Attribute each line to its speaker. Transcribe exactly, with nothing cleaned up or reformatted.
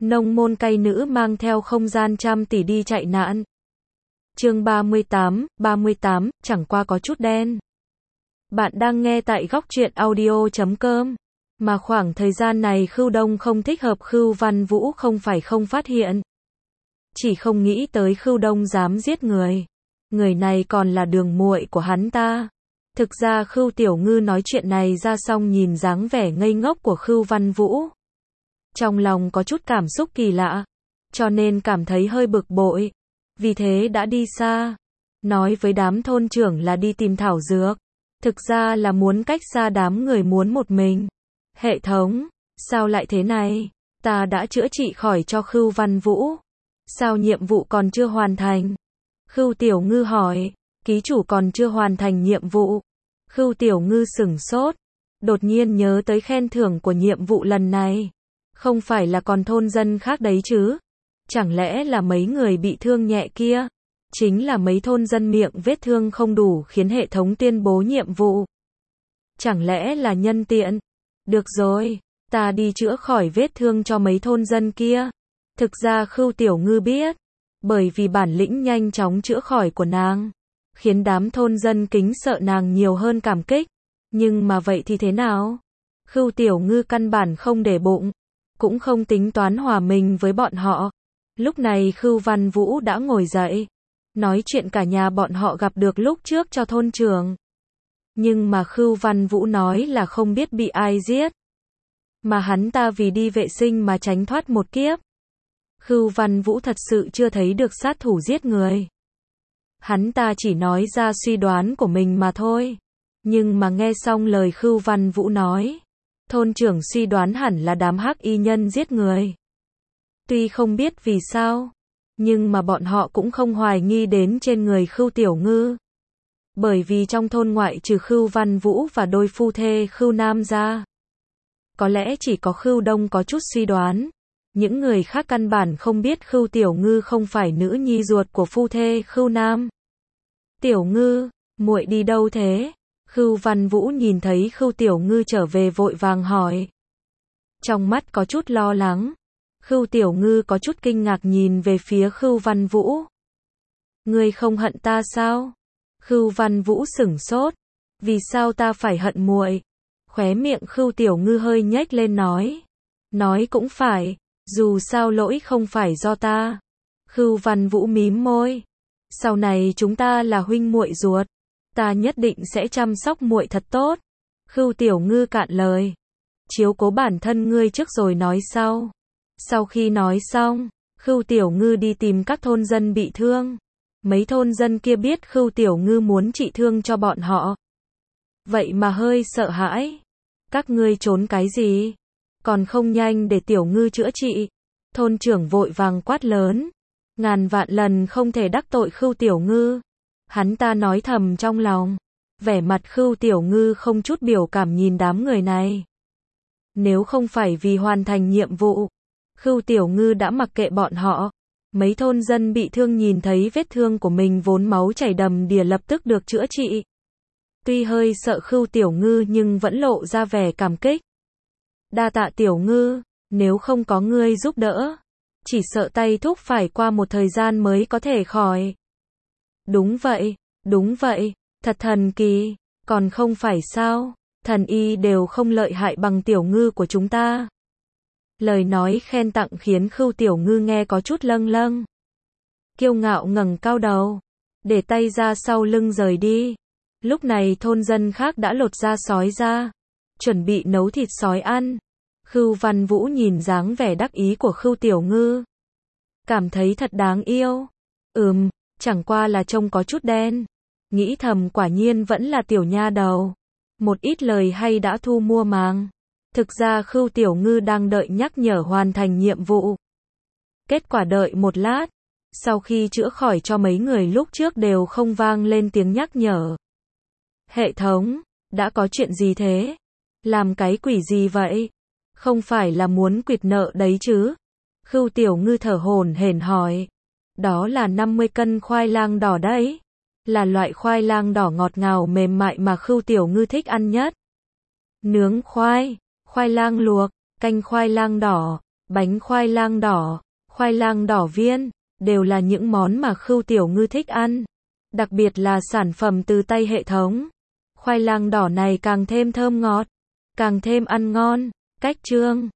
Speaker 1: Nông môn cay nữ mang theo không gian trăm tỷ đi chạy nạn. Chương ba mươi tám, ba mươi tám, chẳng qua có chút đen. Bạn đang nghe tại góc truyện audio chấm com. Mà khoảng thời gian này Khưu Đông không thích hợp, Khưu Văn Vũ không phải không phát hiện. Chỉ không nghĩ tới Khưu Đông dám giết người. Người này còn là đường muội của hắn ta. Thực ra Khưu Tiểu Ngư nói chuyện này ra xong nhìn dáng vẻ ngây ngốc của Khưu Văn Vũ. Trong lòng có chút cảm xúc kỳ lạ. Cho nên cảm thấy hơi bực bội. Vì thế đã đi xa. Nói với đám thôn trưởng là đi tìm thảo dược. Thực ra là muốn cách xa đám người muốn một mình. Hệ thống, sao lại thế này? Ta đã chữa trị khỏi cho Khưu Văn Vũ. Sao nhiệm vụ còn chưa hoàn thành? Khưu Tiểu Ngư hỏi. Ký chủ còn chưa hoàn thành nhiệm vụ. Khưu Tiểu Ngư sửng sốt. Đột nhiên nhớ tới khen thưởng của nhiệm vụ lần này. Không phải là còn thôn dân khác đấy chứ? Chẳng lẽ là mấy người bị thương nhẹ kia? Chính là mấy thôn dân miệng vết thương không đủ khiến hệ thống tuyên bố nhiệm vụ. Chẳng lẽ là nhân tiện? Được rồi, ta đi chữa khỏi vết thương cho mấy thôn dân kia. Thực ra Khưu Tiểu Ngư biết, bởi vì bản lĩnh nhanh chóng chữa khỏi của nàng, khiến đám thôn dân kính sợ nàng nhiều hơn cảm kích. Nhưng mà vậy thì thế nào? Khưu Tiểu Ngư căn bản không để bụng, cũng không tính toán hòa mình với bọn họ. Lúc này Khưu Văn Vũ đã ngồi dậy, nói chuyện cả nhà bọn họ gặp được lúc trước cho thôn trưởng. Nhưng mà Khưu Văn Vũ nói là không biết bị ai giết. Mà hắn ta vì đi vệ sinh mà tránh thoát một kiếp. Khưu Văn Vũ thật sự chưa thấy được sát thủ giết người. Hắn ta chỉ nói ra suy đoán của mình mà thôi. Nhưng mà nghe xong lời Khưu Văn Vũ nói, thôn trưởng suy đoán hẳn là đám hắc y nhân giết người. Tuy không biết vì sao, nhưng mà bọn họ cũng không hoài nghi đến trên người Khưu Tiểu Ngư. Bởi vì trong thôn ngoại trừ Khưu Văn Vũ và đôi phu thê Khưu Nam ra, có lẽ chỉ có Khưu Đông có chút suy đoán. Những người khác căn bản không biết Khưu Tiểu Ngư không phải nữ nhi ruột của phu thê Khưu Nam. Tiểu Ngư, muội đi đâu thế? Khưu Văn Vũ nhìn thấy Khưu Tiểu Ngư trở về vội vàng hỏi. Trong mắt có chút lo lắng. Khưu Tiểu Ngư có chút kinh ngạc nhìn về phía Khưu Văn Vũ. Ngươi không hận ta sao? Khưu Văn Vũ sửng sốt. Vì sao ta phải hận muội? Khóe miệng Khưu Tiểu Ngư hơi nhếch lên nói. Nói cũng phải, dù sao lỗi không phải do ta. Khưu Văn Vũ mím môi. Sau này chúng ta là huynh muội ruột, ta nhất định sẽ chăm sóc muội thật tốt. Khưu Tiểu Ngư cạn lời. Chiếu cố bản thân ngươi trước rồi nói sau. Sau khi nói xong, Khưu Tiểu Ngư đi tìm các thôn dân bị thương. Mấy thôn dân kia biết Khưu Tiểu Ngư muốn trị thương cho bọn họ. Vậy mà hơi sợ hãi. Các ngươi trốn cái gì? Còn không nhanh để Tiểu Ngư chữa trị. Thôn trưởng vội vàng quát lớn. Ngàn vạn lần không thể đắc tội Khưu Tiểu Ngư. Hắn ta nói thầm trong lòng. Vẻ mặt Khưu Tiểu Ngư không chút biểu cảm nhìn đám người này. Nếu không phải vì hoàn thành nhiệm vụ, Khưu Tiểu Ngư đã mặc kệ bọn họ. Mấy thôn dân bị thương nhìn thấy vết thương của mình vốn máu chảy đầm đìa lập tức được chữa trị. Tuy hơi sợ Khưu Tiểu Ngư nhưng vẫn lộ ra vẻ cảm kích. Đa tạ Tiểu Ngư, nếu không có ngươi giúp đỡ, chỉ sợ tay thúc phải qua một thời gian mới có thể khỏi. Đúng vậy, đúng vậy, thật thần kỳ, còn không phải sao, thần y đều không lợi hại bằng Tiểu Ngư của chúng ta. Lời nói khen tặng khiến Khưu Tiểu Ngư nghe có chút lâng lâng. Kiêu ngạo ngẩng cao đầu, để tay ra sau lưng rời đi. Lúc này thôn dân khác đã lột da sói ra, chuẩn bị nấu thịt sói ăn. Khưu Văn Vũ nhìn dáng vẻ đắc ý của Khưu Tiểu Ngư, cảm thấy thật đáng yêu. Ừm, chẳng qua là trông có chút đen. Nghĩ thầm quả nhiên vẫn là tiểu nha đầu. Một ít lời hay đã thu mua màng. Thực ra Khưu Tiểu Ngư đang đợi nhắc nhở hoàn thành nhiệm vụ. Kết quả đợi một lát, sau khi chữa khỏi cho mấy người lúc trước đều không vang lên tiếng nhắc nhở. Hệ thống, đã có chuyện gì thế? Làm cái quỷ gì vậy? Không phải là muốn quỵt nợ đấy chứ? Khưu Tiểu Ngư thở hổn hển hỏi. Đó là năm mươi cân khoai lang đỏ đấy. Là loại khoai lang đỏ ngọt ngào mềm mại mà Khưu Tiểu Ngư thích ăn nhất. Nướng khoai, khoai lang luộc, canh khoai lang đỏ, bánh khoai lang đỏ, khoai lang đỏ viên, đều là những món mà Khưu Tiểu Ngư thích ăn. Đặc biệt là sản phẩm từ tay hệ thống. Khoai lang đỏ này càng thêm thơm ngọt, càng thêm ăn ngon. Cách trương